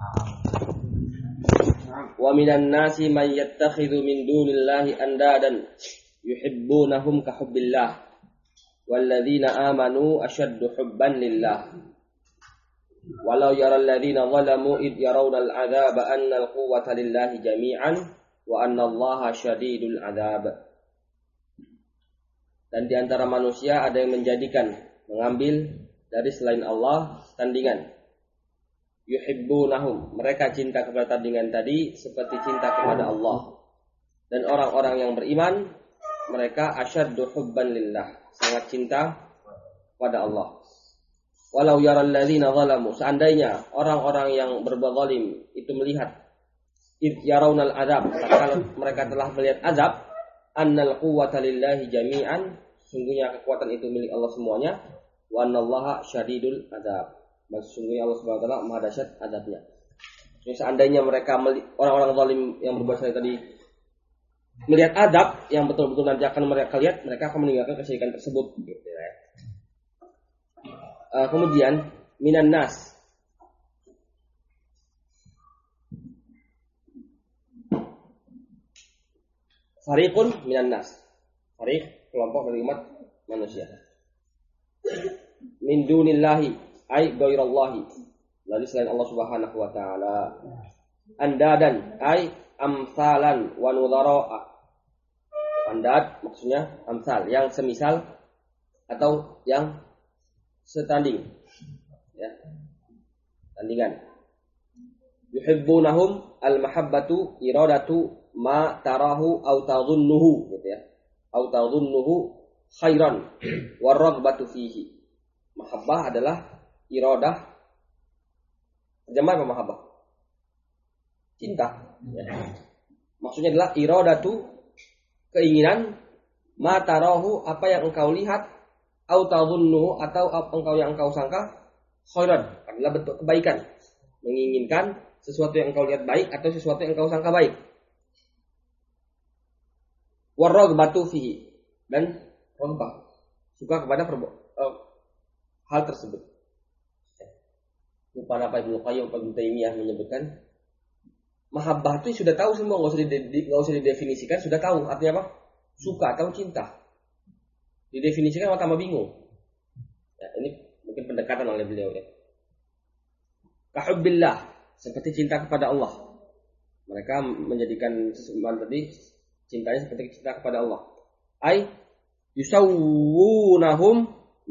Wa minan nasi man yattakhidhu min dunillahi andadan yuhibbunahum ka hubbillah walladzina amanu ashaddu hubban lillah walau yaral ladzina zalamu id yarawna al'adzaba anna al-quwwata lillahi jami'an wa anna Allaha syadidul 'adzab. Dan di antara manusia ada yang mengambil dari selain Allah tandingan. Yuhibbunahum, mereka cinta kepada tandingan tadi seperti cinta kepada Allah. Dan orang-orang yang beriman, mereka asyaddu hubban lillah, sangat cinta kepada Allah. Walau yaral ladzina zalamu, seandainya orang-orang yang berbuat zalim itu melihat id yarawnal azab, kalau mereka telah melihat azab, annal quwwata lillahi jami'an, sungguhnya kekuatan itu milik Allah semuanya, wa annallaha syadidul adzab. Sesungguhnya Allah Subhanahu wa taala maha dahsyat azabnya. Jadi seandainya mereka orang-orang zalim yang berbuat salah tadi melihat azab yang betul-betul nanti akan mereka lihat, mereka akan meninggalkan kesyirikan tersebut gitu ya. Kemudian minan nas, fariqun minan nas, fariq kelompok dari umat manusia. Min dunillahi ay ghairallahi, lalu selain Allah Subhanahu wa taala. Andadan ay amsalan wa nudhara'a. Andad maksudnya amsal, yang semisal atau yang setanding ya, tandingan. Yuhibbunahum al-mahabbatu iradatu ma tarahu aw tadhunnuhu gitu ya. Aw tadhunnuhu khairan war-raghbatu fihi. Mahabbah adalah iradah. Terjemah apa mahabbah? Cinta ya. Maksudnya adalah iradatu, keinginan, ma tarahu, apa yang engkau lihat, au tadhunnu, atau engkau yang engkau sangka, khairan adalah bentuk kebaikan, menginginkan sesuatu yang engkau lihat baik atau sesuatu yang engkau sangka baik. Warraghbatu fihi, dan raghbah, suka kepada hal tersebut. Lupa apa Ibnu Qayyim atau Ibnu Taimiyah menyebutkan mahabbah itu sudah tahu semua, enggak usah didefinisikan, sudah tahu artinya apa? Suka atau cinta. Didefinisikan malah tambah bingung. Ya, ini mungkin pendekatan oleh beliau ya. Kahubbillah, seperti cinta kepada Allah. Mereka menjadikan sesembahan tadi cintanya seperti cinta kepada Allah. Ai yusawwunahum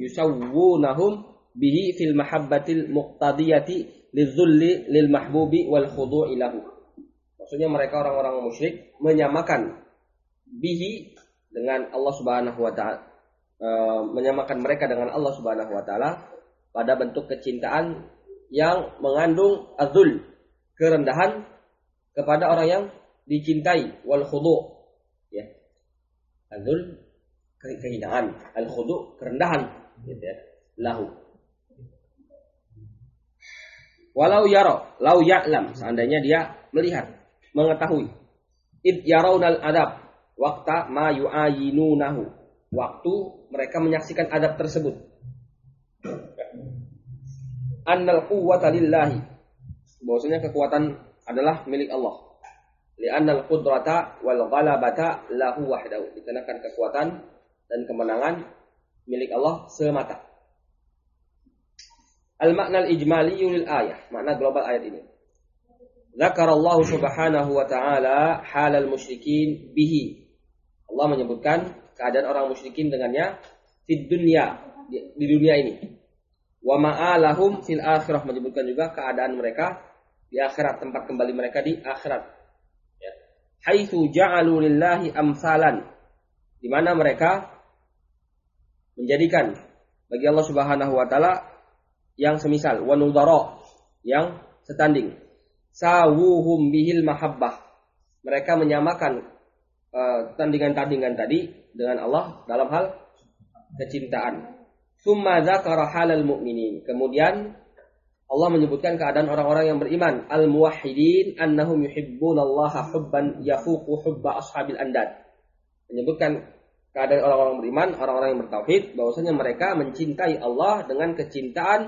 bihi fil mahabbatil muqtadiyati lidzulli lil mahbubi wal khudu'i lahu. Maksudnya mereka orang-orang musyrik menyamakan bihi dengan Allah Subhanahu wa taala, menyamakan mereka dengan Allah Subhanahu wa taala pada bentuk kecintaan yang mengandung azul, kerendahan kepada orang yang dicintai, wal khudu' ya. Azul kehinaan, al khudu' kerendahan gitu ya. Lahu. Walau yara, lau ya'lam, seandainya dia melihat, mengetahui. Id yarawnal adab, waqta ma yu'ayinunahu, waktu mereka menyaksikan adab tersebut. Annal quwwata lillahi, bahwasanya kekuatan adalah milik Allah. Li'annal qudrata wal ghalabata lahu wahdahu, dikarenakan kekuatan dan kemenangan milik Allah semata. Al-makna al-ijmali lil ayah, makna global ayat ini. Zakarallahu subhanahu wa ta'ala halal musyrikin bihi. Allah menyebutkan keadaan orang musyrikin dengannya di dunia ini. Wa ma'alahum fil akhirah, menyebutkan juga keadaan mereka di akhirat, tempat kembali mereka di akhirat. Ya. Haitsu ja'alu lillahi amsalan, di mana mereka menjadikan bagi Allah Subhanahu wa taala yang semisal, wa nudhara, yang setanding. Sawuhum bihil mahabbah, mereka menyamakan tandingan-tandingan tadi dengan Allah dalam hal kecintaan. Tsumma dzakara halal mu'minin, kemudian Allah menyebutkan keadaan orang-orang yang beriman, al-muwahhidin annahum yuhibbunallaha hubban yafuqu hubba ashabil andad. Menyebutkan keadaan orang-orang beriman, orang-orang yang bertauhid, bahwasanya mereka mencintai Allah dengan kecintaan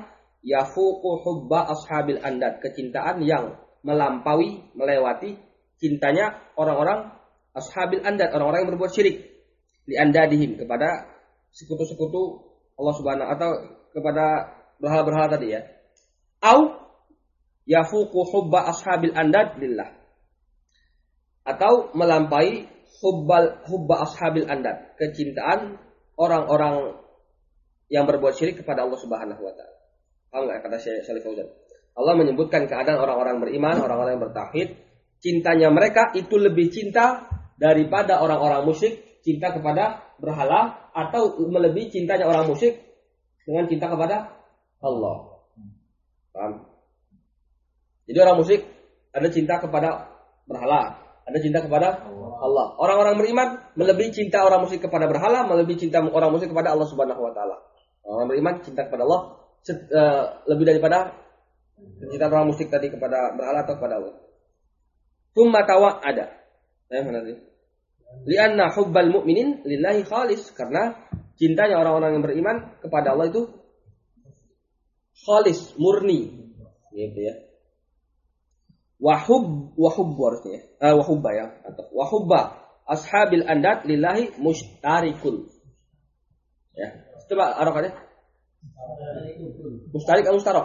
yafuqu hubba ashabil andad, kecintaan yang melewati cintanya orang-orang ashabil andad, orang-orang yang berbuat syirik, li andadihim, kepada sekutu-sekutu Allah Subhanahu, atau kepada berhala-berhala tadi ya. Au yafuqu hubba ashabil andad lillah, atau melampaui hubba ashabil andad, kecintaan orang-orang yang berbuat syirik kepada Allah Subhanahu wa taala. Paham enggak kata Syekh Shalih Fauzan? Allah menyebutkan keadaan orang-orang beriman, orang-orang yang bertauhid, cintanya mereka itu lebih cinta daripada orang-orang musyrik cinta kepada berhala, atau melebihi cintanya orang musyrik dengan cinta kepada Allah. Paham? Jadi orang musyrik ada cinta kepada berhala, ada cinta kepada Allah. Orang-orang beriman melebihi cinta orang musyrik kepada berhala, melebihi cinta orang musyrik kepada Allah Subhanahu wa taala. Orang beriman cinta kepada Allah lebih daripada cinta orang musyrik tadi kepada berhala atau kepada Allah. Tsumma tawa'ada. Mana tadi? Lianna hubbal mu'minin lillahi khalis, karena cintanya orang-orang yang beriman kepada Allah itu khalis, murni, gitu ya. Wahubba ya, atau wahubba ashabil andad lillahi mustarikun. Ya, coba harokannya. Mustarik atau mustarok?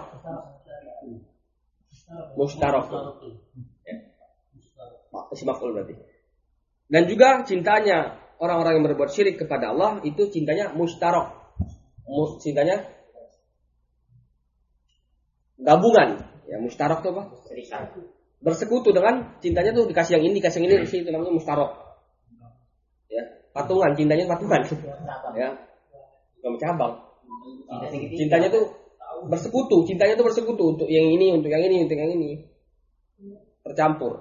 Mustarok. Ya. Ismaful berarti. Dan juga cintanya orang-orang yang berbuat syirik kepada Allah itu cintanya mustarok. Cintanya gabungan. Ya, mustarok itu apa? Bersekutu dengan cintanya tuh dikasih yang ini, dikasih yang ini, itu namanya mustarok. Ya, patungan, cintanya patungan. Ya. Bukan cabang. Cintanya tuh bersekutu, untuk yang ini, untuk yang ini, untuk yang ini. Tercampur.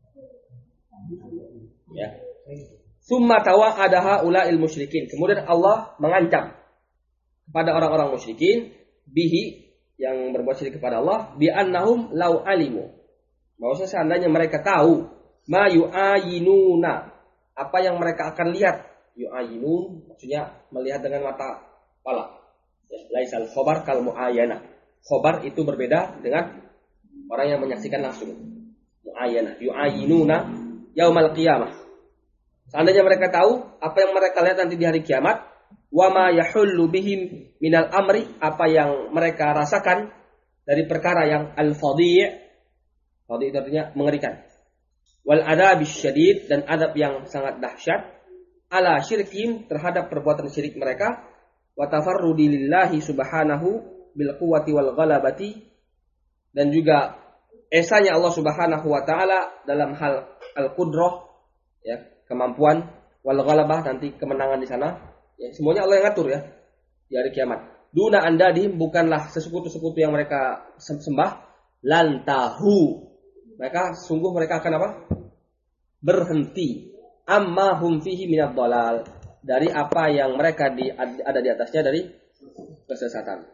Ya. Summa tawa'adaha ula'il musyrikin. Kemudian Allah mengancam kepada orang-orang musyrikin bihi, yang berbuat syirik kepada Allah, bi annahum law alimu, bahwasanya seandainya mereka tahu ma yu'ayinuna, apa yang mereka akan lihat. Yu'ayinun maksudnya melihat dengan mata kepala. Ya, laisal khobar kal mu'ayana. Khobar itu berbeda dengan orang yang menyaksikan langsung. Mu'ayana, yu'ayinuna yaumal qiyamah. Seandainya mereka tahu apa yang mereka lihat nanti di hari kiamat, wa ma yahullu bihim minal amri, apa yang mereka rasakan dari perkara yang al-fadhi'. Fadhi' itu artinya mengerikan. Wal adabis syadid, dan adab yang sangat dahsyat, ala syirkim, terhadap perbuatan syirik mereka, wa tafarrudi lillahi subhanahu bil quwwati wal ghalabati, dan juga esanya Allah Subhanahu wa taala dalam hal al-qudrah, ya, kemampuan, wal ghalabah, nanti kemenangan di sana. Ya, semuanya Allah yang ngatur ya di hari kiamat. Duna andadihim, bukanlah sesekutu-sekutu yang mereka sembah. Lantahu, sungguh mereka akan apa? Berhenti. Amma hum fihi minad dhalal, dari apa yang mereka ada di atasnya dari kesesatan.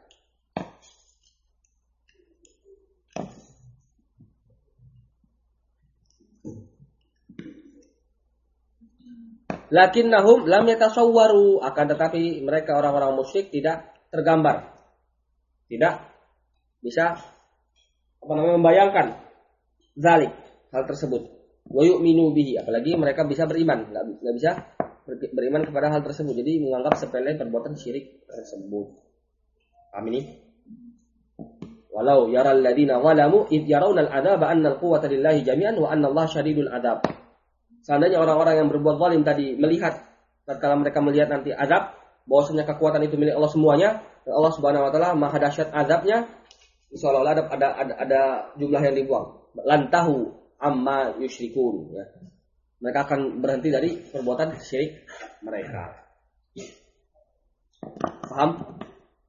Lakinnahum lam yatasawwaru, akan tetapi mereka orang-orang musyrik tidak tergambar, tidak bisa membayangkan zalik, hal tersebut. Wa yu'minu bihi, apalagi mereka bisa beriman, enggak bisa beriman kepada hal tersebut. Jadi menganggap sepele perbuatan syirik tersebut. Paham ini? Walau yaral ladzina zalamu id yarawna al-'adzaba anna al-quwwata lillahi jami'an wa anna Allah syadidul 'adzab. Seandainya orang-orang yang berbuat zalim tadi melihat, tatkala mereka melihat nanti azab, bahwasanya kekuatan itu milik Allah semuanya, dan Allah Subhanahu wa taala maha dahsyat azabnya, seolah-olah ada jumlah yang dibuang. Lantahu amma yusyrikun, ya. Mereka akan berhenti dari perbuatan syirik mereka. Paham?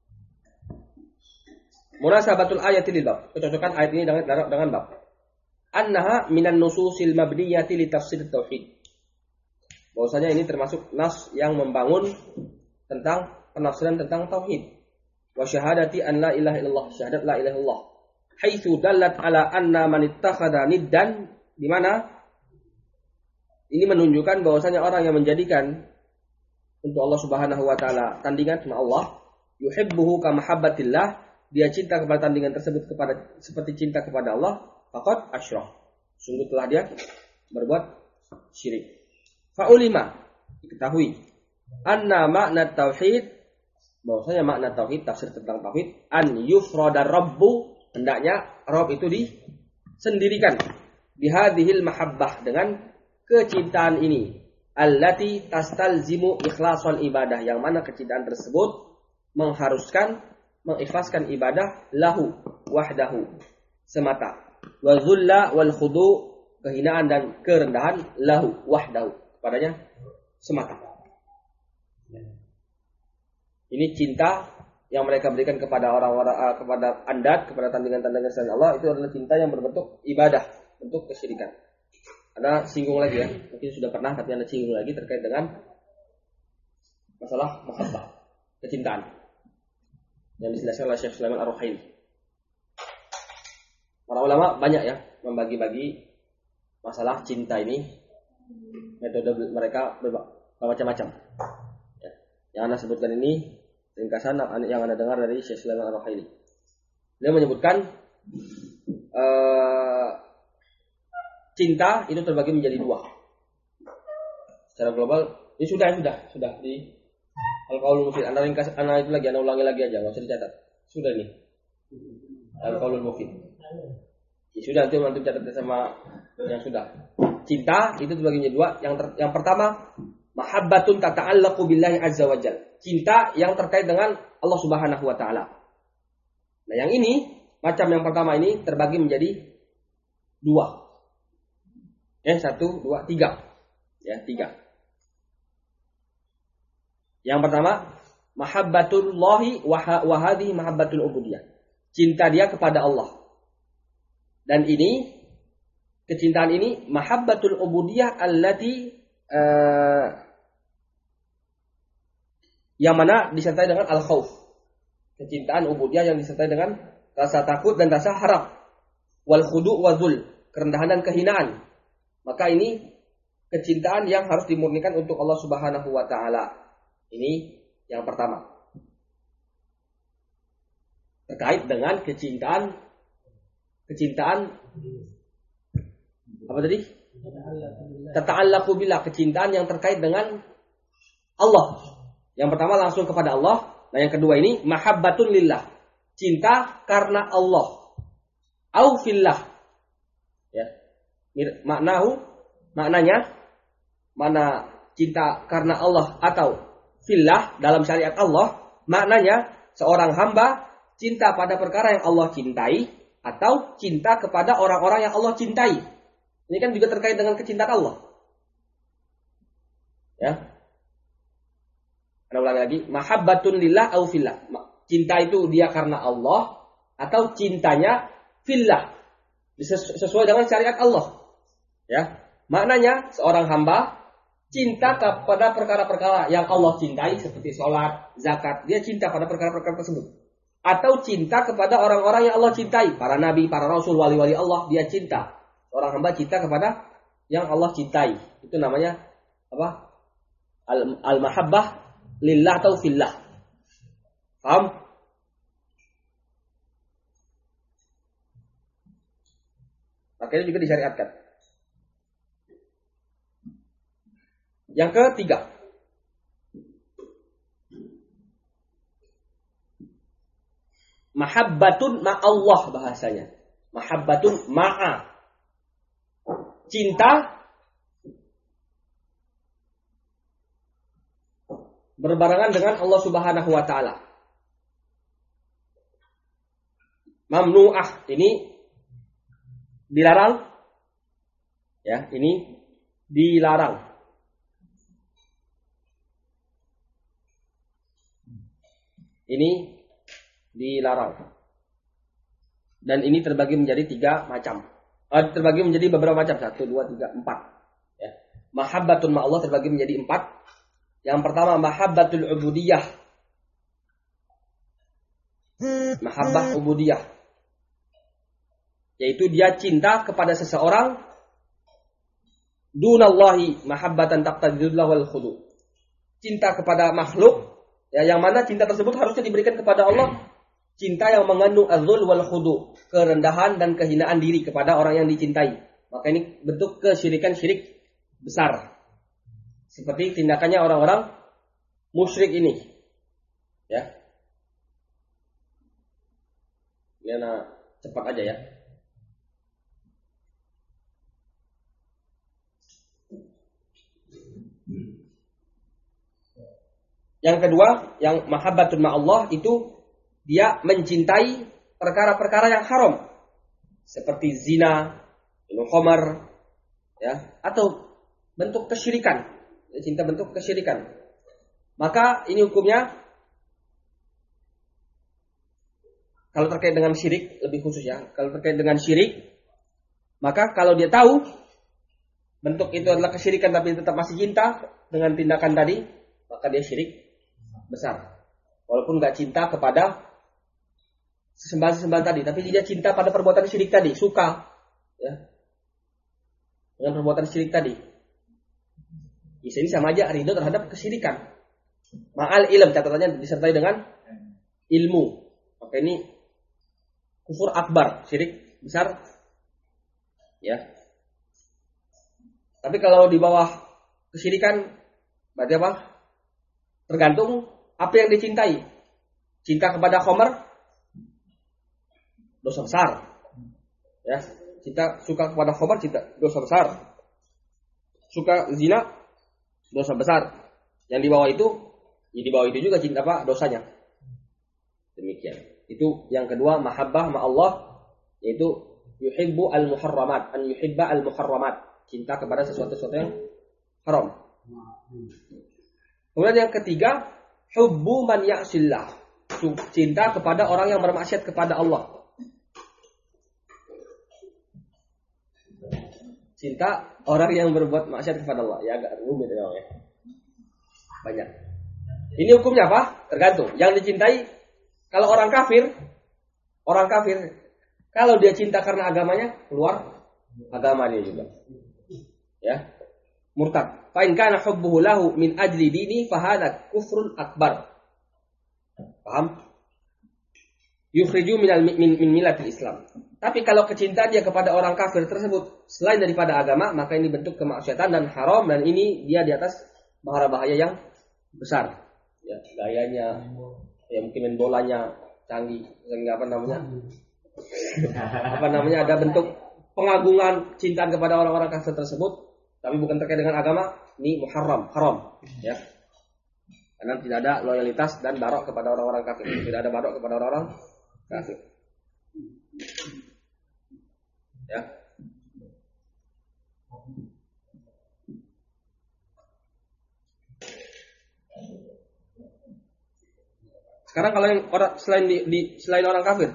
Munasabatul ayati lil bab. Kecocokan ayat ini dengan bab. Annaha minan nususil mabniyati li tafsir tauhid. Bahwasanya ini termasuk nas yang membangun tentang penafsiran tentang tauhid. Wa syahadati an la ilaha illallah, syahadat la ilaha illallah. Haitsu dallat ala anna man ittakhadha niddan, di mana ini menunjukkan bahwasanya orang yang menjadikan untuk Allah Subhanahu wa taala tandingan sama Allah, yuhibbuhu ka mahabbatillah, dia cinta kepada tandingan tersebut seperti cinta kepada Allah, faqad asyrak. Sungguh telah dia berbuat syirik. Fa'ulima, diketahui anna makna tauhid, bahwasanya makna tauhid, tafsir tentang tauhid, an yufrada rabbu, hendaknya Rabb itu disendirikan, bihadhil mahabbah, dengan kecintaan ini, allati tastalzimu ikhlasul ibadah, yang mana kecintaan tersebut mengharuskan mengikhlaskan ibadah lahu wahdahu semata, wa dhulla wal khudu, kehinaan dan kerendahan, lahu wahdahu, kepadanya semata. Ini cinta yang mereka berikan kepada orang-orang, kepada andat, kepada tandingan-tandingan selain Allah, itu adalah cinta yang berbentuk ibadah, bentuk kesyirikan. Ada singgung lagi ya, mungkin sudah pernah tapi ada singgung lagi terkait dengan masalah mahabbah, kecintaan, yang dijelaskan oleh Syekh Sulaiman Ar-Ruhaili. Para ulama banyak ya membagi-bagi masalah cinta ini, metode mereka bermacam-macam. Ya. Yang Anda sebutkan ini ringkasan yang Anda dengar dari Syekh Sulaiman Ar-Ruhaili. Dia menyebutkan cinta itu terbagi menjadi dua. Secara global, ini sudah di Al-Qaulul Mufid. Anda ringkas, Anda itu lagi, Anda ulangi lagi aja, nggak usah dicatat. Sudah nih. Al-Qaulul Mufid. Ya, sudah, nanti catat sama yang sudah. Cinta itu terbagi menjadi dua. Yang pertama, mahabbatun tata'allaqu billahi azza wa jalla. Cinta yang terkait dengan Allah Subhanahu wa taala. Nah, yang ini, macam yang pertama ini terbagi menjadi dua. 1, 2, 3. Ya, 3. Yang pertama, mahabbatullahi wa hadhihi mahabbatul ubudiyah. Cinta dia kepada Allah. Dan ini, kecintaan ini mahabbatul ubudiyah allati yang mana disertai dengan al-khauf. Kecintaan ubudiyah yang disertai dengan rasa takut dan rasa harap. Wal khudu' wa dhul, kerendahan dan kehinaan. Maka ini kecintaan yang harus dimurnikan untuk Allah Subhanahu wa taala. Ini yang pertama. Terkait dengan kecintaan apa tadi? Tata'allaqu billah, kecintaan yang terkait dengan Allah. Yang pertama langsung kepada Allah. Nah, yang kedua ini mahabbatun lillah, cinta karena Allah. Au fillah. Ya. Maknanya mana cinta karena Allah atau fillah dalam syariat Allah, maknanya seorang hamba cinta pada perkara yang Allah cintai atau cinta kepada orang-orang yang Allah cintai. Ini kan juga terkait dengan kecintaan Allah. Ya. Ada ulangi lagi, mahabbatun lillah au fillah. Cinta itu dia karena Allah atau cintanya fillah. Sesuai dengan syariat Allah. Ya, maknanya seorang hamba cinta kepada perkara-perkara yang Allah cintai seperti sholat, zakat, dia cinta pada perkara-perkara tersebut. Atau cinta kepada orang-orang yang Allah cintai, para nabi, para rasul, wali-wali Allah, dia cinta. Seorang hamba cinta kepada yang Allah cintai. Itu namanya apa? Al-mahabbah lillah atau fillah. Paham? Makanya juga disyariatkan. Yang ketiga, mahabbatun ma'allah bahasanya. Mahabbatun ma'a. Cinta berbarengan dengan Allah Subhanahu wa taala. Mamnu'ah, ini dilarang. Ya, ini dilarang. Ini dilarang. Dan ini terbagi menjadi 3 macam. Terbagi menjadi beberapa macam. 1, 2, 3, 4. Ya. Mahabbatun ma'allah terbagi menjadi 4. Yang pertama mahabbatul ubudiyah. Mahabbah ubudiyah. Yaitu dia cinta kepada seseorang dunallahi mahabbatan taqtadillah wal khudu. Cinta kepada makhluk. Ya, yang mana cinta tersebut harusnya diberikan kepada Allah cinta yang mengandung az-zul wal khudu, kerendahan dan kehinaan diri kepada orang yang dicintai. Maka ini bentuk kesyirikan, syirik besar. Seperti tindakannya orang-orang musyrik ini. Ya. Ya, cepat aja ya. Yang kedua, yang mahabbatun ma'allah itu dia mencintai perkara-perkara yang haram. Seperti zina, minum khamar, ya, atau bentuk kesyirikan. Dia cinta bentuk kesyirikan. Maka ini hukumnya, kalau terkait dengan syirik, lebih khusus ya. Kalau terkait dengan syirik, maka kalau dia tahu bentuk itu adalah kesyirikan tapi tetap masih cinta dengan tindakan tadi, maka dia syirik besar. Walaupun gak cinta kepada sesembahan-sesembahan tadi, tapi dia cinta pada perbuatan syirik tadi, suka ya dengan perbuatan syirik tadi. Ini sama aja ridho terhadap kesyirikan. Ma'al ilm, catatannya disertai dengan ilmu. Maka ini kufur akbar, syirik besar. Ya. Tapi kalau di bawah kesyirikan berarti apa? Tergantung apa yang dicintai. Cinta kepada khamar dosa besar. Ya, cinta suka kepada khamar dosa besar. Suka zina dosa besar. Yang di bawah itu, ya di bawah itu juga cinta apa? Dosanya. Demikian. Itu yang kedua, mahabbah ma'allah, yaitu yuhibbu al-muharramat, an yuhibba al-muharramat, cinta kepada sesuatu-sesuatu yang haram. Kemudian yang ketiga, hubbu man ya'sillah, cinta kepada orang yang bermaksiat kepada Allah. Cinta orang yang berbuat maksiat kepada Allah. Ya agak rumit ya. Banyak. Ini hukumnya apa? Tergantung. Yang dicintai, kalau orang kafir, kalau dia cinta karena agamanya, keluar agama dia juga. Ya. Murtad. Fa in kana hubbuhu lahu min ajli dini fa hadha kufrun akbar. Paham? Yukhriju min millatil Islam. Tapi kalau kecintaan dia kepada orang kafir tersebut selain daripada agama, maka ini bentuk kemaksiatan dan haram, dan ini dia di atas bahaya yang besar. Ya, gayanya, ya mungkin main bolanya canggih, enggak apa namanya ada bentuk pengagungan cintaan kepada orang-orang kafir tersebut, tapi bukan terkait dengan agama, ini muharram, haram, ya. Karena tidak ada loyalitas dan barok kepada orang-orang kafir, tidak ada barok kepada orang-orang kafir. Ya. Sekarang kalau yang orang selain orang kafir,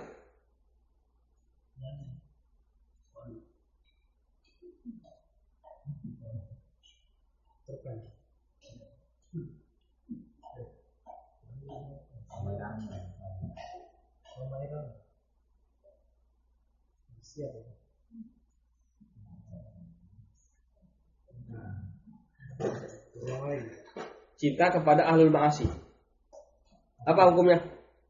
cinta kepada ahlul ma'asi, apa hukumnya?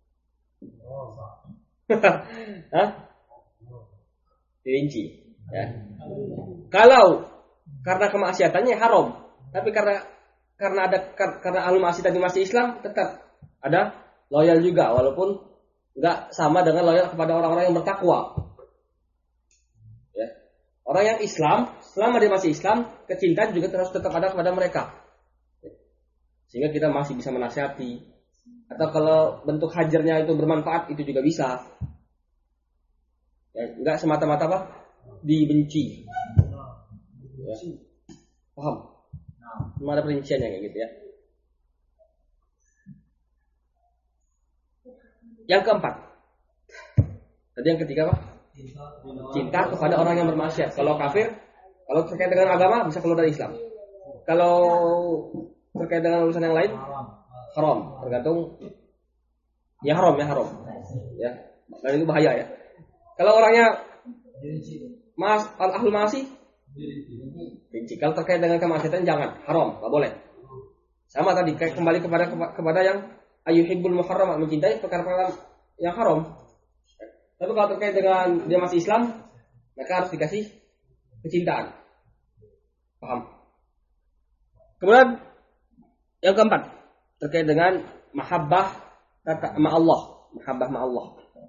Hah? Dirinci. Ya. Kalau karena kemaksiatannya haram, tapi karena ahlul ma'asi tadi masih Islam, tetap ada loyal juga, walaupun nggak sama dengan loyal kepada orang-orang yang bertakwa. Ya. Orang yang Islam, selama dia masih Islam, kecintaan juga terus tetap ada kepada mereka. Sehingga kita masih bisa menasihati. Atau kalau bentuk hajarnya itu bermanfaat, itu juga bisa. Ya, enggak semata-mata apa? Dibenci. Ya. Paham? Cuma ada perinciannya kayak gitu ya. Yang keempat. Tadi yang ketiga apa? Cinta kepada orang yang bermaksiat. Kalau kafir, kalau terkait dengan agama bisa keluar dari Islam. Kalau terkait dengan urusan yang lain, haram, tergantung. Ya haram. Ya. Dan itu bahaya ya. Kalau orangnya ahlul ma'asi, benci. Kalau terkait dengan kemaksiatan jangan, haram, enggak boleh. Sama tadi kembali kepada yang ayyuhibbul muharram, mencintai perkara-perkara yang haram. Tapi kalau terkait dengan dia masih Islam, maka harus dikasih kecintaan. Paham? Kemudian yang keempat terkait dengan mahabbah ma'allah, mahabbah ma'allah.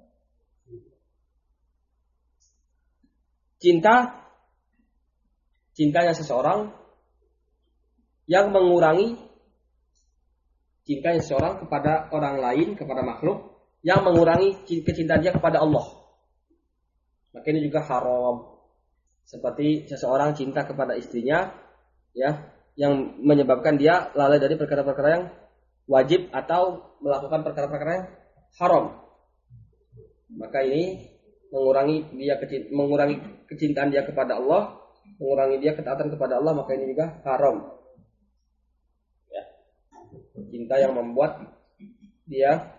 Cintanya seseorang yang mengurangi cintanya seseorang kepada orang lain, kepada makhluk, yang mengurangi kecintaan dia kepada Allah. Maka ini juga haram. Seperti seseorang cinta kepada istrinya, ya, yang menyebabkan dia lalai dari perkara-perkara yang wajib atau melakukan perkara-perkara yang haram. Maka ini mengurangi kecintaan dia kepada Allah, mengurangi dia ketaatan kepada Allah, maka ini juga haram. Ya. Cinta yang membuat dia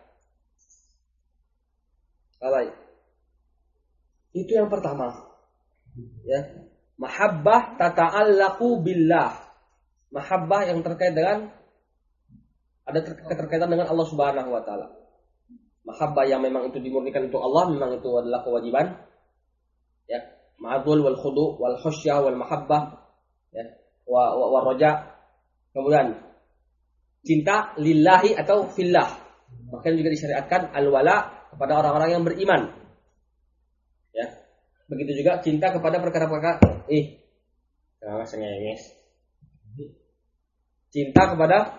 lalai. Itu yang pertama. Ya. Mahabbah tata'allaqu billah. Mahabbah yang terkait dengan ada keterkaitan dengan Allah Subhanahu wa taala. Mahabbah yang memang itu dimurnikan untuk Allah, memang itu adalah kewajiban. Ya, ma'dzul wal khudu wal khusyah wal mahabbah, ya, wa raja. Kemudian cinta lillahi atau fillah. Maka juga disyariatkan al-wala kepada orang-orang yang beriman. Ya. Begitu juga cinta kepada perkara-perkara jangan sengenges. Cinta kepada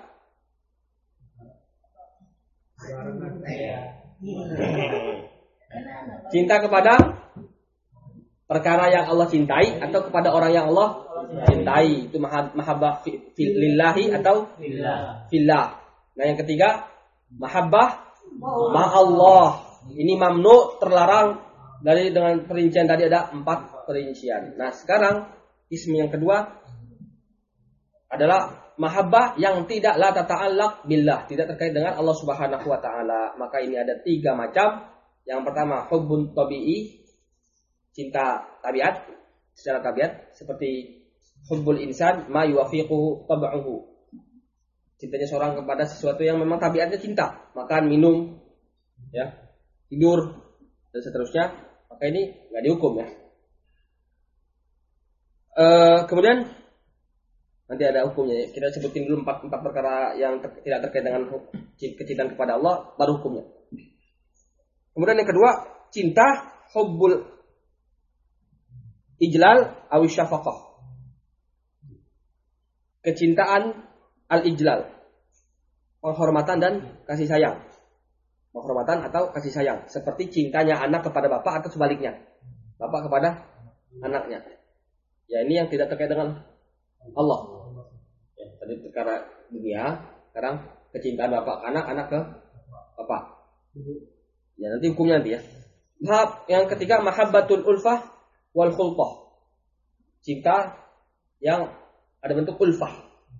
perkara yang Allah cintai atau kepada orang yang Allah cintai, itu mahabbah lillahi atau fillah. Nah, yang ketiga mahabbah ma'allah. Ini mamnu, terlarang dari dengan perincian tadi ada 4 perincian. Nah, sekarang ismi yang kedua adalah mahabbah yang tidak la tata'allaq billah, tidak terkait dengan Allah Subhanahu wa taala. Maka ini ada 3 macam. Yang pertama hubbun tabi'i, cinta tabiat, secara tabiat, seperti hubbul insan ma yuwafiquhu tab'uhu. Cintanya seorang kepada sesuatu yang memang tabiatnya cinta, makan, minum, ya, tidur dan seterusnya. Maka ini enggak dihukum, ya. Kemudian nanti ada hukumnya. Kita sebutin dulu 4 perkara yang tidak terkait dengan kecintaan kepada Allah, baru hukumnya. Kemudian yang kedua, cinta hubbul ijlal awi syafaqah. Kecintaan al-ijlal, penghormatan dan kasih sayang. Penghormatan atau kasih sayang, seperti cintanya anak kepada bapak atau sebaliknya, bapak kepada anaknya. Ya, ini yang tidak terkait dengan Allah. Ya, tadi perkara dunia, sekarang kecintaan bapak ke anak, anak ke bapak. Ya, nanti hukumnya nanti, ya. Yang ketiga mahabbatul ulfah wal khulqah. Cinta yang ada bentuk ulfah.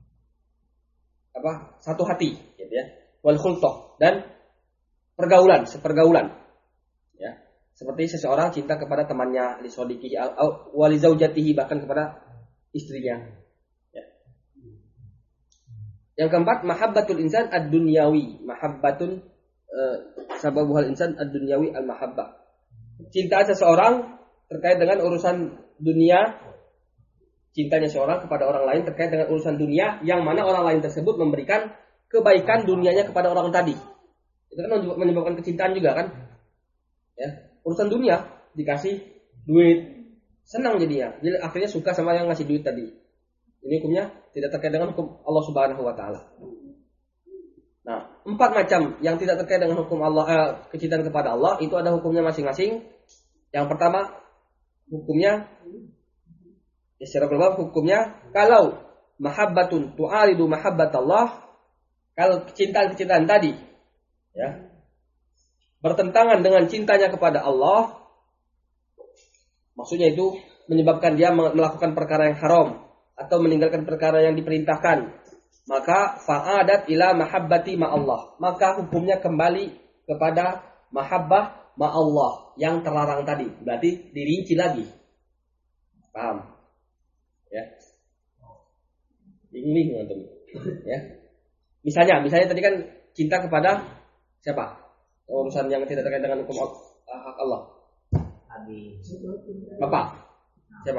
Satu hati, gitu, ya. Wal khulqah, dan sepergaulan. Ya. Seperti seseorang cinta kepada temannya, li sadiqihi wa li zaujatihi, bahkan kepada istrinya. Ya. Yang keempat mahabbatul insan ad-dunyawi, mahabbatun sababuhal insan ad-dunyawi al-mahabbah. Cinta seseorang terkait dengan urusan dunia, cintanya seorang kepada orang lain terkait dengan urusan dunia, yang mana orang lain tersebut memberikan kebaikan dunianya kepada orang tadi. Itu kan menyebabkan kecintaan juga, kan? Ya, urusan dunia, dikasih duit, senang jadinya. Jadi akhirnya suka sama yang ngasih duit tadi. Ini hukumnya tidak terkait dengan hukum Allah Subhanahu wa taala. Nah, 4 macam yang tidak terkait dengan hukum Allah, kecintaan kepada Allah, itu ada hukumnya masing-masing. Yang pertama, hukumnya secara global, hukumnya kalau mahabbatun tu'aridu mahabbatallah, kalau kecintaan tadi, ya, bertentangan dengan cintanya kepada Allah, maksudnya itu menyebabkan dia melakukan perkara yang haram atau meninggalkan perkara yang diperintahkan, maka fa'adat ila mahabbati ma'allah, maka hukumnya kembali kepada mahabbah ma'allah yang terlarang tadi. Berarti dirinci lagi. Paham? Ya. Bingung antum. Ya. Misalnya tadi kan cinta kepada siapa? urusan yang tidak terkait dengan hukum hak Allah. Bapak. Siapa?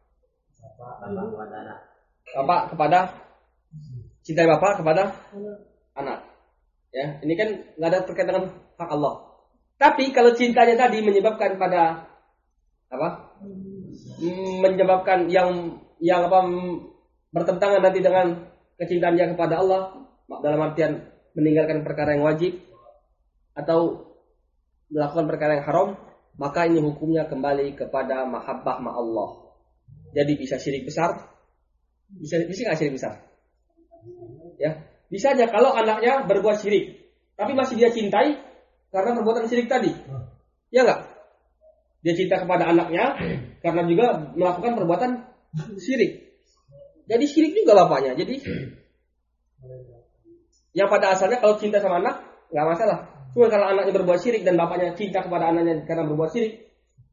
Bapak kepada cintai bapak kepada anak. Ya, ini kan nggak ada terkait dengan hak Allah. Tapi kalau cintanya tadi menyebabkan pada apa? Menyebabkan yang bertentangan nanti dengan kecintaannya kepada Allah, dalam artian meninggalkan perkara yang wajib atau melakukan perkara yang haram, maka ini hukumnya kembali kepada mahabbah ma Allah. Jadi bisa syirik besar, bisa nggak syirik besar? Ya, bisa aja kalau anaknya berbuat syirik, tapi masih dia cintai karena perbuatan syirik tadi, ya nggak? Dia cinta kepada anaknya karena juga melakukan perbuatan syirik. Jadi syirik juga bapaknya. Jadi yang pada asalnya kalau cinta sama anak nggak masalah. Cuma kalau anaknya berbuat syirik dan bapaknya cinta kepada anaknya karena berbuat syirik,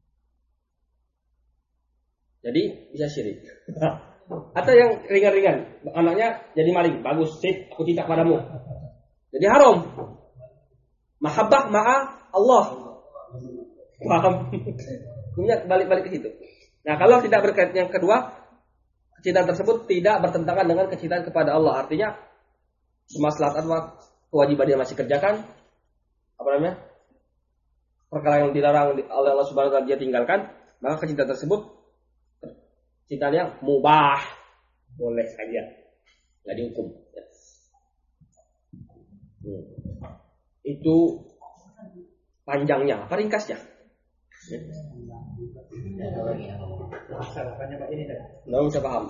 jadi bisa syirik. Atau yang ringan-ringan, anaknya jadi maling, bagus, sip, aku cinta padamu. Jadi haram. Mahabbah ma'a Allah. Paham? Hukumnya balik-balik ke situ. Nah, kalau tidak berkait yang kedua, kecintaan tersebut tidak bertentangan dengan kecintaan kepada Allah. Artinya kemaslahatan kewajiban dia masih kerjakan, perkara yang dilarang oleh Allah Subhanahu wa taala dia tinggalkan, maka kecintaan tersebut cintaan yang mubah, boleh saja, nggak dihukum. Itu panjangnya, apa ringkasnya? Nggak bisa paham.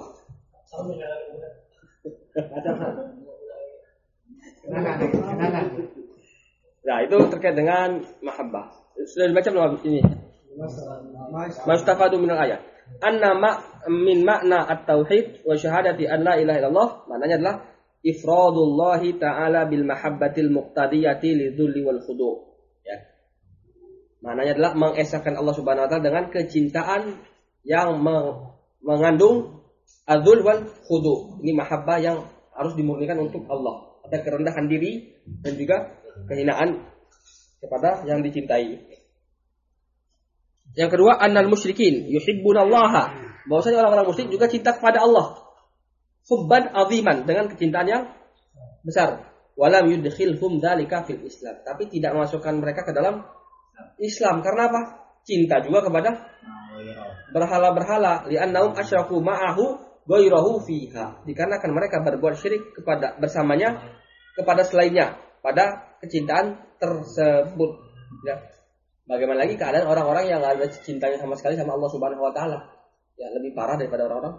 Nah, itu terkait dengan mahabbah. Sudah dibaca belum ini? Mustafadu minal ayat. Anna min makna at-tauhid wa syahadati an la ilaha illallah, maknanya adalah ifradullahi ta'ala bil mahabbatil muqtadiyati lidzulli wal khudu'. Ya. Maknanya adalah mengesahkan Allah Subhanahu wa taala dengan kecintaan yang mengandung adzul wal khudu'. Ini mahabbah yang harus dimurnikan untuk Allah. Ada kerendahan diri dan juga kehinaan kepada yang dicintai. Yang kedua, annal musyrikin yuhibbunallaha. Bahwasanya orang-orang musyrik juga cinta kepada Allah. Hubban aziman, dengan kecintaan yang besar. Walam yudkhilhum dzalika fil Islam. Tapi tidak memasukkan mereka ke dalam Islam. Karena apa? Cinta juga kepada berhala-berhala. Li'annahum asyraku ma'ahu ghairahu fiha. Dikarenakan mereka berbuat syirik kepada bersamanya kepada selainnya pada kecintaan tersebut. Ya. Bagaimana lagi keadaan orang-orang yang ada cintanya sama sekali sama Allah Subhanahu wa taala? Ya, lebih parah daripada orang-orang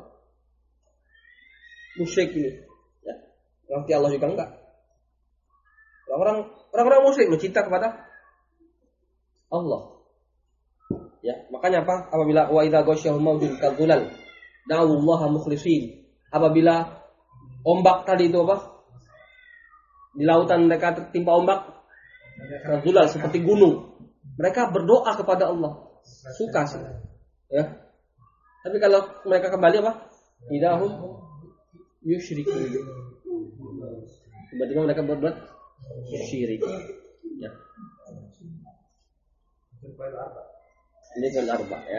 musyrik ini. Ya. Ngerti Allah juga enggak. Orang-orang musyrik cinta kepada Allah. Ya, makanya apa? Apabila wa idza ghasyahum mawjun kadzulal da'ullaha mukhlishin. Apabila ombak tadi itu apa? Di lautan mereka tertimpa ombak kadzulal seperti gunung. Mereka berdoa kepada Allah, suka sih, ya. Tapi kalau mereka kembali apa? Idahum yusyrikun. Tiba-tiba mereka berbuat syirik. Ya. Ini kan arba, ya.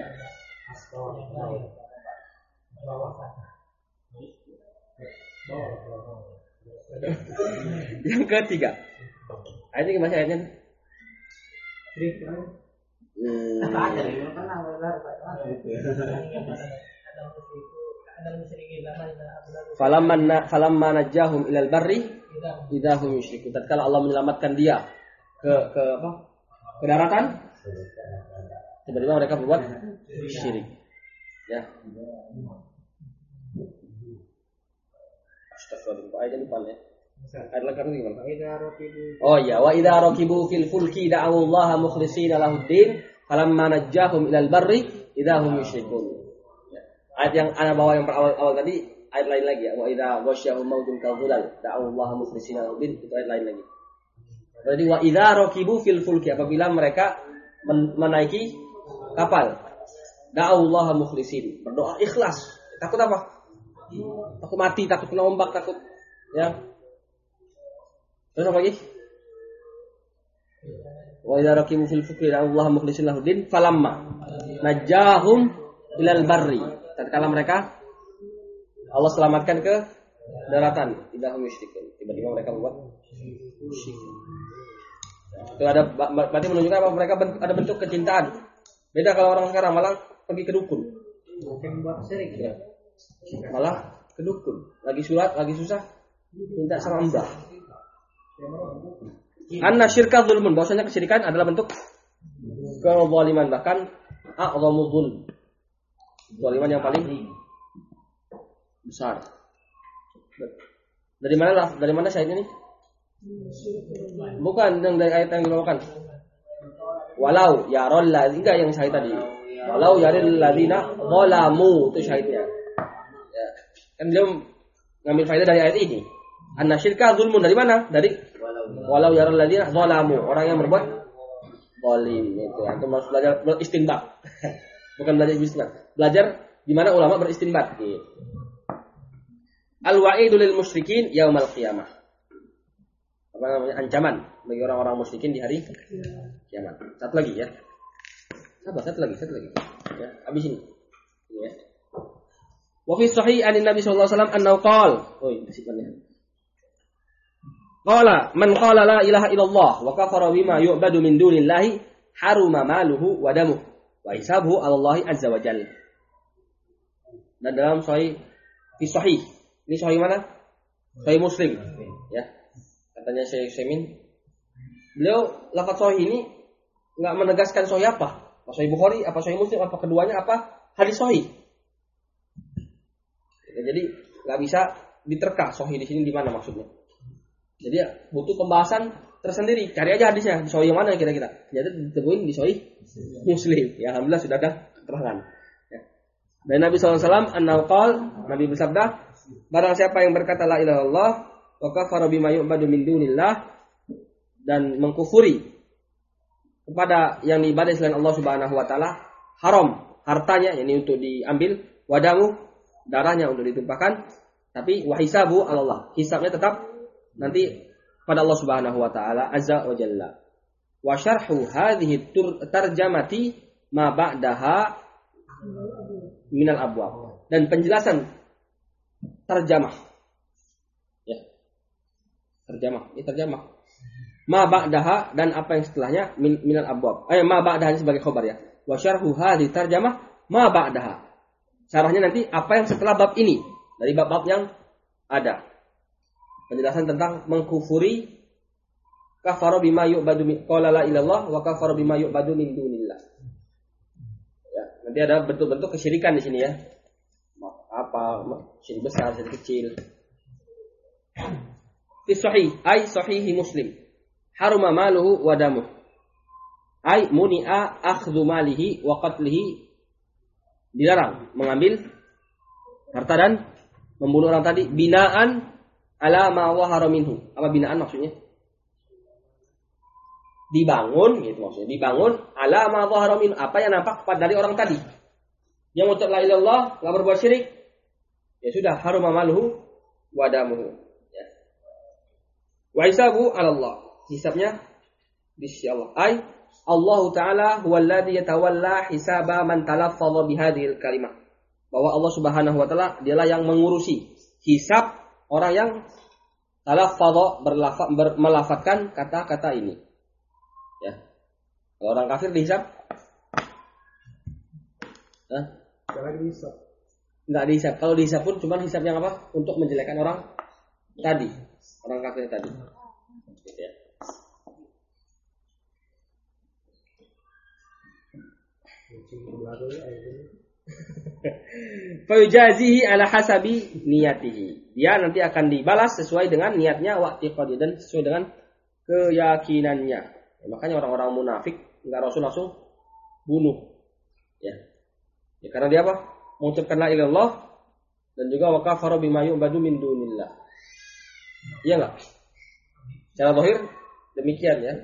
Yang ketiga, ayatnya gimana ayatnya? Falamma najahum ilal barri idahum yusyrikun. Tatkala Allah menyelamatkan dia ke daratan, tiba-tiba mereka berbuat syirik. Ya. Astagfirullah. Ayat depan ya. Ayat lengkapnya gimana? Oh iya, wa idza rakibu fil fulki da'u Allah mukhlishina lahuddin falamma najahum ilal barri idahum yusyrikun. Ya. Ayat yang ana bawa yang awal tadi, ayat lain lagi ya. Wa idza ghasyahum mawjun kadzulal da'u Allah mukhlishina lahuddin, itu ayat lain lagi. Berarti wa idza rakibu fil fulki, apabila mereka menaiki kapal, da'u Allah mukhlishin, berdoa ikhlas. Takut apa? Takut mati, takut kena ombak, takut ya. Terus apa lagi? Wa idza raqibu fil fulki Allah mukhlishin lahuddin falamma najahum ilal barri. Tatkala mereka Allah selamatkan ke daratan, idahum yusyrikun. Tiba-tiba mereka buat musyrik. Itu ada berarti menunjukkan apa? Mereka ada bentuk kecintaan. Beda kalau orang sekarang malah pergi ke dukun. Mungkin buat syirik ya. Malah ke dukun. Lagi surat, lagi susah minta sama mbah. Anna syirka zulmun, bahwasanya kesyirikan adalah bentuk kezaliman, bahkan a'dhamu dzulm. Zaliman yang paling besar. Dari mana syahid ini? Bukan dari ayat yang dibawakan. Walau yarul ladzina yang syahid tadi. Walau yarul ladzina zalamu, itu syahidnya. Ya. Kan dia ngambil faedah dari ayat ini. Anna syirka zulmun, dari mana? Dari walau yarul ladzina zalamu, orang yang berbuat zalim itu. Antum harus belajar beristinbat. Bukan belajar istinbat. Belajar di mana ulama beristinbat gitu. Al-wa'idu lil musyrikin yaumal qiyamah. Apa namanya? Ancaman bagi orang-orang musyrikin di hari kiamat. Satu lagi ya. Satu lagi. Ya, habis ini. Ya. Wa fi sahih an Nabi sallallahu alaihi wasallam annahu qala. Sifatnya. Qala man qala la ilaha illallah wa kafara bima yu'badu min dunillahi haruma maluhu wa damuhu wa hisabuhu 'ala Allah azza wa jalla. Dan dalam sahih fi sahih. Ini sahih mana? Sahih Muslim. Ya. Katanya Syekh Semin, beliau lafaz sahih ini enggak menegaskan sahih apa? Sahih Bukhari, apa sahih Muslim, apa keduanya, apa hadis sahih. Jadi enggak bisa diterka sahih di sini di mana maksudnya. Jadi butuh pembahasan tersendiri. Cari aja hadisnya, di sahih yang mana kira-kira. Ternyata ditemuin di sahih Muslim. Ya alhamdulillah sudah ada keterangan. Ya. Dan Nabi SAW Nabi bersabda, barang siapa yang berkata la ilaha illallah wa kafara bima yu'badu min dunillah, dan mengkufuri kepada yang diibadahi selain Allah Subhanahu wa taala, haram hartanya, yakni untuk diambil, wadamu darahnya untuk ditumpahkan, tapi wa hisabu 'ala Allah, hisabnya tetap nanti pada Allah Subhanahu wa taala azza wa jalla. Wa syarhu hadhihi tarjamati ma ba'daha minal abwab, dan penjelasan terjemah. Ya. Terjemah. Ma ba'daha, dan apa yang setelahnya minal abwab. Ma ba'daha sebagai khabar ya. Wa syarhu hadhi tarjamah ma ba'daha. Syarahnya nanti apa yang setelah bab ini, dari bab-bab yang ada. Penjelasan tentang mengkufuri kafara bima yu'badu min qala la ilallah wa kafara bima yu'badu min dunillah. Ya, nanti ada bentuk-bentuk kesyirikan di sini ya. Apa syirik besar, syirik kecil. Fi sahih ay sahihi Muslim haruma maluhu wa damuhu ay muni'a akhdhu malihi wa qatlihi, dilarang mengambil harta dan membunuh orang tadi, binaan ala ma wahara minhu. Apa binaan maksudnya? Dibangun gitu maksudnya. Dibangun ala ma wahara minhu, apa yang nampak dari orang tadi. Yang mengucap la ilaha illallah, enggak berbuat syirik, ya sudah, haruma maluhu wa damuhu. Ya. Wa hisabu 'ala Allah, hisabnya di sisi Allah. Ai Allah Ta'ala huwallazi yatawalla hisaba man talaffadha bihadhil kalimah. Bahwa Allah Subhanahu wa taala dialah yang mengurusi hisab orang yang talaffadha melafadzkan kata-kata ini. Ya. Kalau orang kafir dihisab? Jangan dihisab. Enggak dihisab. Kalau dihisab pun cuma hisab yang apa? Untuk menjelekkan orang tadi, orang kafir tadi. Gitu ya. Fayujazihi ala hasabi niyatihi. Dia nanti akan dibalas sesuai dengan niatnya, wa'tiqadi, dan sesuai dengan keyakinannya. Ya, makanya orang-orang munafik enggak Rasul langsung bunuh. Ya. Ya, karena dia apa? Mengucapkan la ilaha illallah dan juga wa kafara bima yu'badu min dunillah. Iya enggak? Secara zahir demikian ya.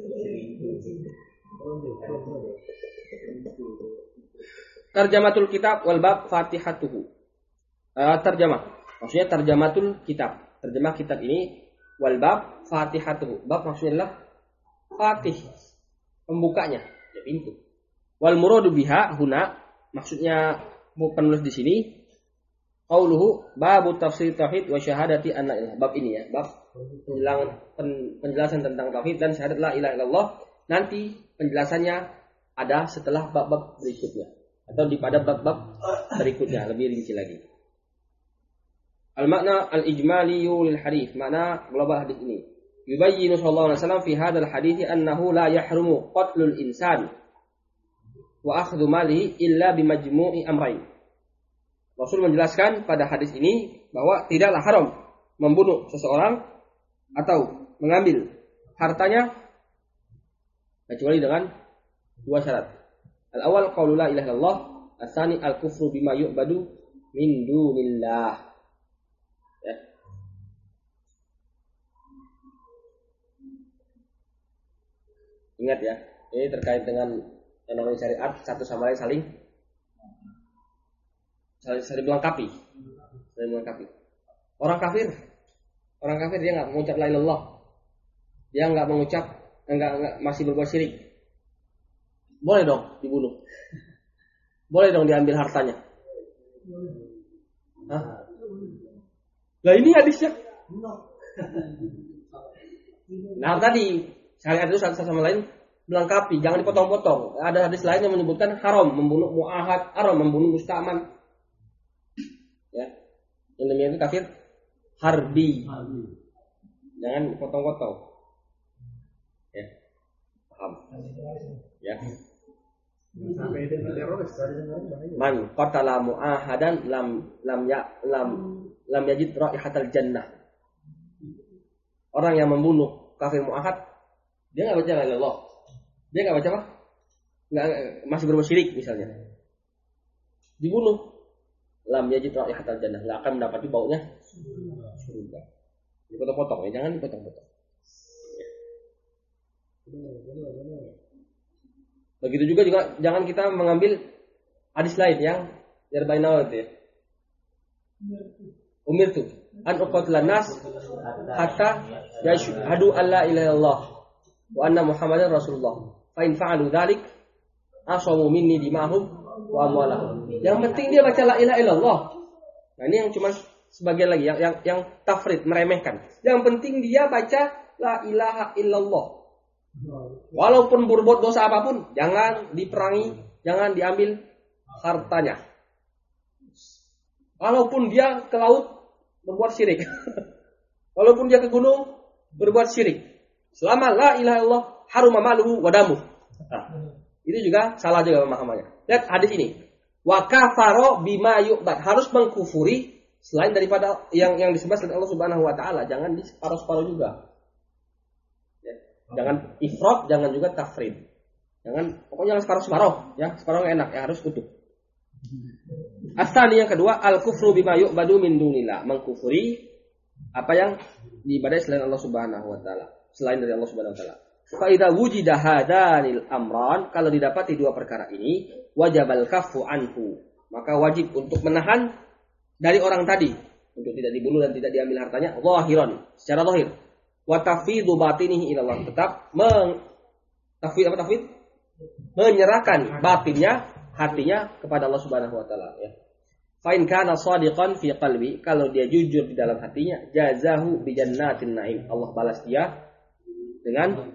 Tarjamatul kitab wal bab fatihatuhu. Tarjamah. Maksudnya tarjamatul kitab. Terjemah kitab ini wal bab fatihatuhu. Bab maksudnya adalah Fatih. pembukanya, ya pintu. Wal muradu biha huna, maksudnya penulis di sini qauluhu babu tafsir tauhid wa syahadati anna ilah. Bab ini ya, bab penjelasan tentang tauhid dan syahadat la ilaha illallah. Nanti penjelasannya ada setelah bab-bab berikutnya atau pada bab-bab berikutnya lebih rinci lagi. Al-makna al-ijmali lil hadis, makna global hadis ini. Yubayyinu sallallahu alaihi wasallam fi hadzal hadits annahu la yahrumu qatlul insan wa akhdhu malihi illa bimajmu'i amrayn. Rasul menjelaskan pada hadis ini bahwa tidaklah haram membunuh seseorang atau mengambil hartanya kecuali dengan dua syarat. Al-awwal qaulu la ilaha illallah, ats-tsani al-kufru bima yu'badu min dunillah. Ya. Ingat ya, ini terkait dengan yang namanya syariat, satu sama lain saling melengkapi. Saling melengkapi. Orang kafir dia nggak mengucap la ilaha illallah, dia nggak mengucap, nggak masih berbuat syirik, boleh dong dibunuh, boleh dong diambil hartanya. Hah? Lah ini hadisnya. Nah tadi syariat itu satu sama lain melengkapi, jangan dipotong-potong. Ada hadis lain yang menyebutkan haram membunuh muahad, haram membunuh musta'man. Ya, yang demikian itu kafir harbi. Jangan dipotong-potong. Ya, paham? Ya. Man qatala muahadan lam yajid raihatal jannah. Orang yang membunuh kafir muahad, dia nggak baca la ilaha illallah. Dia nggak baca apa? Nggak, masih berbuat syirik misalnya. Dibunuh, lam yajid raihatal jannah, nggak akan mendapati baunya surga. Dipotong-potong ya, jangan dipotong-potong. Begitu juga jangan kita mengambil hadis lain yang yarbainaw itu ya. Umirtu an uqatilan nas hatta yashhadu an la ilaha illallah wa anna muhammadar rasulullah. Fa in fa'alu dzalik asamu minni dimahum wa amwalahum. Yang penting dia baca la ilaha illallah. Nah, ini yang cuma sebagian lagi yang tafrid, meremehkan. Yang penting dia baca la ilaha illallah. Walaupun berbuat dosa apapun, jangan diperangi, jangan diambil hartanya. Walaupun dia ke laut berbuat syirik. Walaupun dia ke gunung berbuat syirik. Selama la ilaha illallah haruma maluhu wa damuh. Nah, itu juga salah juga pemahamannya. Lihat hadis ini. Wa kafaro bima yu'bad, harus mengkufuri selain daripada yang disembah selain Allah Subhanahu wa taala, jangan di separuh-separuh juga. Jangan ifrat, jangan juga tafrid. Pokoknya jangan separuh-separuh, ya. Separuh enak, ya harus utuh. Asal yang kedua, al-kufru bima yu'badu min dunillah, mengkufuri apa yang diibadai selain Allah Subhanahu wa taala, selain dari Allah Subhanahu wa taala. Fa idza wujida hadanil amran, kalau didapati dua perkara ini, wajibal kaffu anhu, maka wajib untuk menahan dari orang tadi, untuk tidak dibunuh dan tidak diambil hartanya, zahiran, secara zahir. Wa tafwidu batinihi ila Allah, tetap tafwid menyerahkan batinnya, hatinya kepada Allah Subhanahu wa taala, ya. Fa in kana shadiqan fi qalbi, kalau dia jujur di dalam hatinya, jazahu bi jannatin naim, Allah balas dia dengan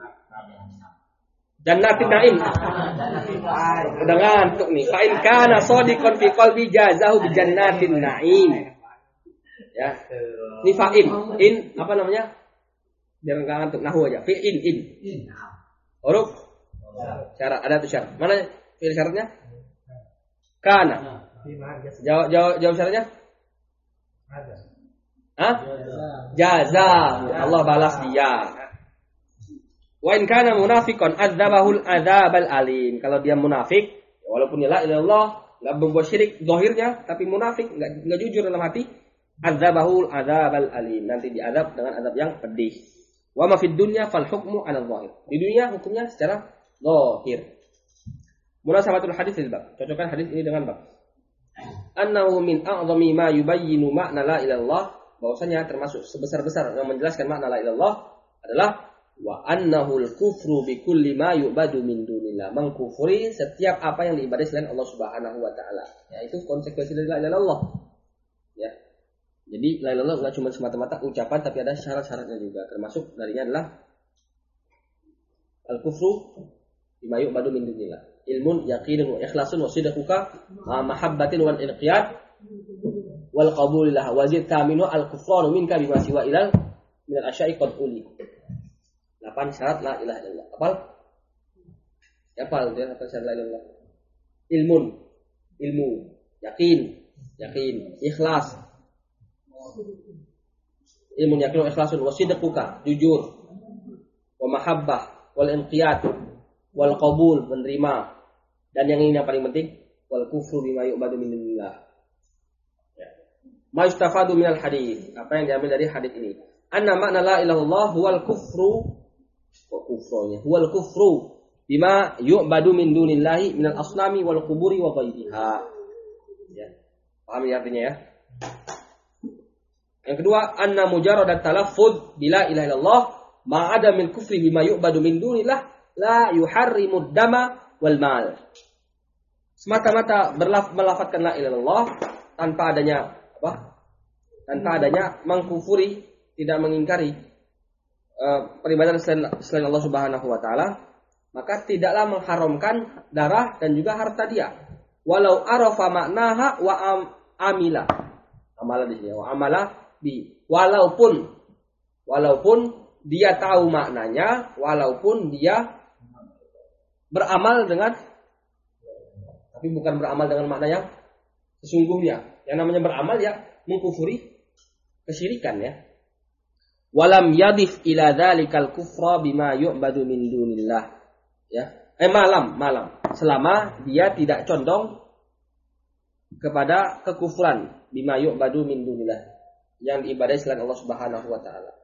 jannatin naim. Udah ngantuk nih. Fa in kana shadiqan fi qalbi jazahu bi jannatin naim. Ya. Ini fa'in. In apa namanya? Biar enggak ngantuk, nahu aja. Fi'in in. Huruf syarat, ada tuh syarat. Mana fi'il syaratnya? Kana. Jawab syaratnya? Ada. Hah? Jaza. Allah balas dia. Wa in kana munafiqan adzabahul adzabal alim. Kalau dia munafik, walaupun la ilaha illallah, enggak berbuat syirik zahirnya, tapi munafik, enggak jujur dalam hati, adzabahul adzabal alim. Nanti diazab dengan azab yang pedih. Wa ma fid dunya fal hukmu 'ala dhahir. Di dunia hukumnya secara zahir. Munasabatul hadis lil bab. Cocokkan hadis ini dengan bab. Annahu min a'zami ma yubayyinu ma'na la ilaha illallah, bahwasanya termasuk sebesar-besar yang menjelaskan makna la ilaha illallah adalah wa annahu al-kufru bi kulli ma yu'badu min dunillah, mengkufuri setiap apa yang diibadai selain Allah Subhanahu wa taala. Ya, itu konsekuensi dari la ilaha illallah. Ya. Jadi la ilaha illallah enggak cuma semata-mata ucapan tapi ada syarat-syaratnya juga. Termasuk darinya adalah al-kufru bima yu'badu min dunillah. Ilmun yaqinun wa ikhlasun wa sidquka ma mahabbatin wal inqiyad wal qabulillah wa zid taminu al-kufranu minka bima siwa ilal min al-asya'i qad uli. 8 syarat la ilaha illallah. Hafal dia 8 syarat la ilaha illallah. Ilmu, yakin, ikhlas. Ilmu yakin wa ikhlasun wa sidquka, jujur. Wa mahabbah wal inqiyad wal qabul, menerima. Dan yang ini yang paling penting, wal kufru bima yu'badu min dunillah. Ya. Ma yustafadu minal hadis. Apa yang diambil dari hadis ini? Anna makna la ilaha illallah huwal kufru huwal kufru bima yu'badu min dunillahi minal asnami wal quburi wa ghairiha. Ya. Paham ya artinya ya? Yang kedua, anna mujarradat talaffuz bila ilaha illallah ma'ada min kufri bima yu'badu min dunillah la yuharrimud dama wal mal. Semata-mata melafadzkan la ilaha illallah tanpa adanya apa? Tanpa adanya mengkufuri, tidak mengingkari peribadatan selain Allah Subhanahu wa taala, maka tidaklah mengharamkan darah dan juga harta dia. Walau arafa maknaha wa amila. Amala di sini, wa amala bi. Walaupun dia tahu maknanya, walaupun dia beramal dengan, tapi bukan beramal dengan makna yang sesungguhnya. Yang namanya beramal ya mengkufuri kesyirikan ya. Walam yadif ila dzalikal kufra bima yu'badu min dunillah. Ya. Malam. Selama dia tidak condong kepada kekufuran bima yu'badu min dunillah, yang diibadai selain Allah Subhanahu wa taala.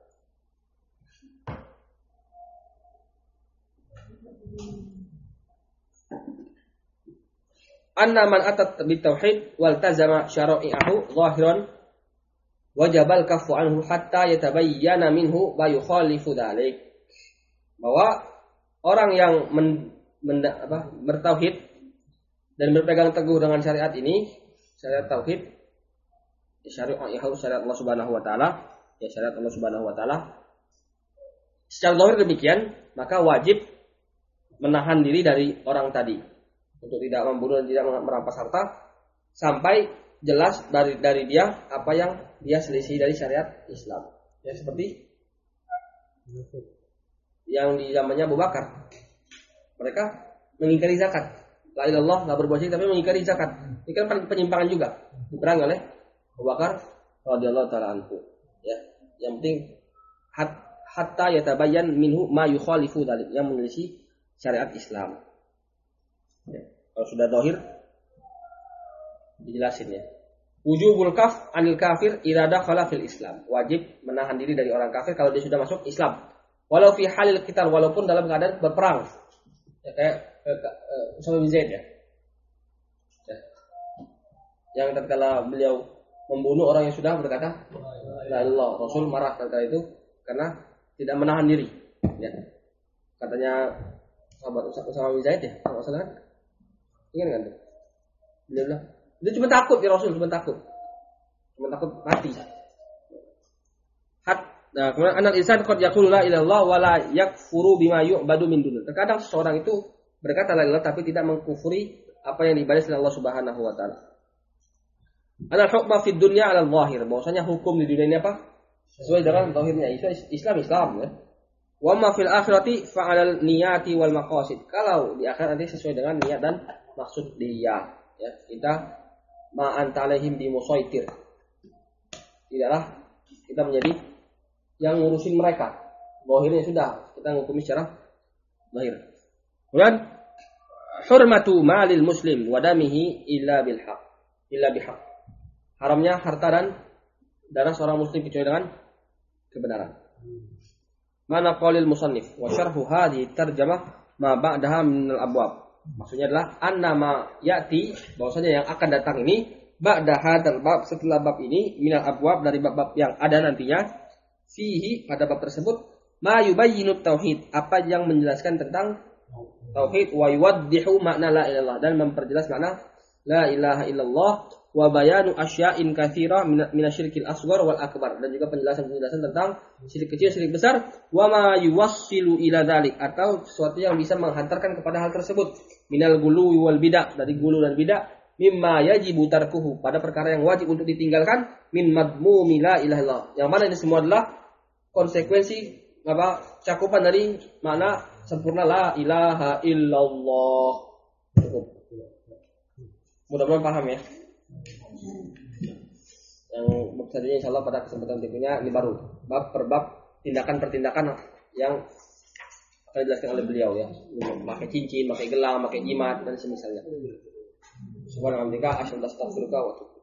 Anna man atat bitauhid wal tazama syara'i'ahu zahiran wajabal kafu anhu hatta yatabayyana minhu ma yukhalifu dzalik. Bahwa orang yang bertauhid dan berpegang teguh dengan syariat ini, syariat tauhid, syariat Allah Subhanahu wa taala, ya syariat Allah Subhanahu wa taala. Secara zahir demikian, maka wajib menahan diri dari orang tadi untuk tidak membunuh dan tidak merampas harta sampai jelas dari dia apa yang dia selisih dari syariat Islam. Ya seperti yang di zamannya Abu Bakar. Mereka mengingkari zakat. La ilaha illallah, enggak berbuat syirik tapi mengingkari zakat. Ini kan penyimpangan juga. Diperangi oleh Abu Bakar radhiyallahu taala anhu. Ya, yang penting hatta yatabayyan minhu ma yukhalifu dzalik, yang menyelisih syariat Islam. Ya. Kalau sudah zahir dijelasin ya. Wujubul kaf anil kafir idza dakhala fil Islam. Wajib menahan diri dari orang kafir kalau dia sudah masuk Islam. Walau fi halil qital, walaupun dalam keadaan berperang. Ya, kayak Usama bin Zaid ya. Yang tatkala beliau membunuh orang yang sudah berkata la ilaha illallah, Rasul marah tatkala itu karena tidak menahan diri. Ya. Katanya sahabat Usama bin Zaid ya, kalau salah kan? Ingat kan? Beliau bilang, dia cuma takut ya Rasul, cuma takut mati. Nah, kemudian anak insan qad yaqulu la ilaha illallah wa la yakfuru bima yu'badu min dunillah. Terkadang seseorang itu berkata la ilaha tapi tidak mengkufuri apa yang diibadai selain Allah Subhanahu wa taala. Anal hukma fid dunya 'ala al-zahir, bahwasanya hukum di dunia ini apa? Sesuai dengan zahirnya. Islam ya. Wa ma fil akhirati fa'alal niyati wal maqasid. Kalau di akhirat nanti sesuai dengan niat dan maksud dia. Ya, kita ma'anta alaihim bimusaitir. Tidaklah kita menjadi yang ngurusin mereka. Zahirnya sudah kita ngukumi secara zahir. Kemudian hurmatu malil muslim wa damihi illa bihaq. Haramnya harta dan darah seorang muslim kecuali dengan kebenaran. Mana qaulil musannif wa syarhu hadhihi tarjamah ma ba'daha min al-abwab. Maksudnya adalah annama ya'ti, bahwasanya yang akan datang ini ba'da hadzal bab, setelah bab ini minal abwab, dari bab-bab yang ada nantinya fihi, pada bab tersebut ma yubayyinu tauhid, apa yang menjelaskan tentang tauhid, wa yuwaddihu makna la ilaha illallah, dan memperjelas makna la ilaha illallah, wa bayanu asya'in katsira minasyirkil asghar wal akbar, dan juga penjelasan-penjelasan tentang syirik kecil, syirik besar, wa ma yuwassilu ila dzalik, atau sesuatu yang bisa menghantarkan kepada hal tersebut, minal guluwi wal bidah, dari gulu dan bidah, mimma yajibu tarkuhu, pada perkara yang wajib untuk ditinggalkan, min madmumi la ilaha illallah, yang mana ini semua adalah konsekuensi cakupan dari makna sempurna la ilaha illallah. Cukup. Mudah-mudahan paham ya. Yang tadinya insyaallah pada kesempatan berikutnya ini baru bab per bab tindakan-pertindakan yang akan dijelaskan oleh beliau ya. Pakai cincin, pakai gelang, pakai jimat dan semisalnya. Subhanallah, asyhadu an la ilaha illallah wa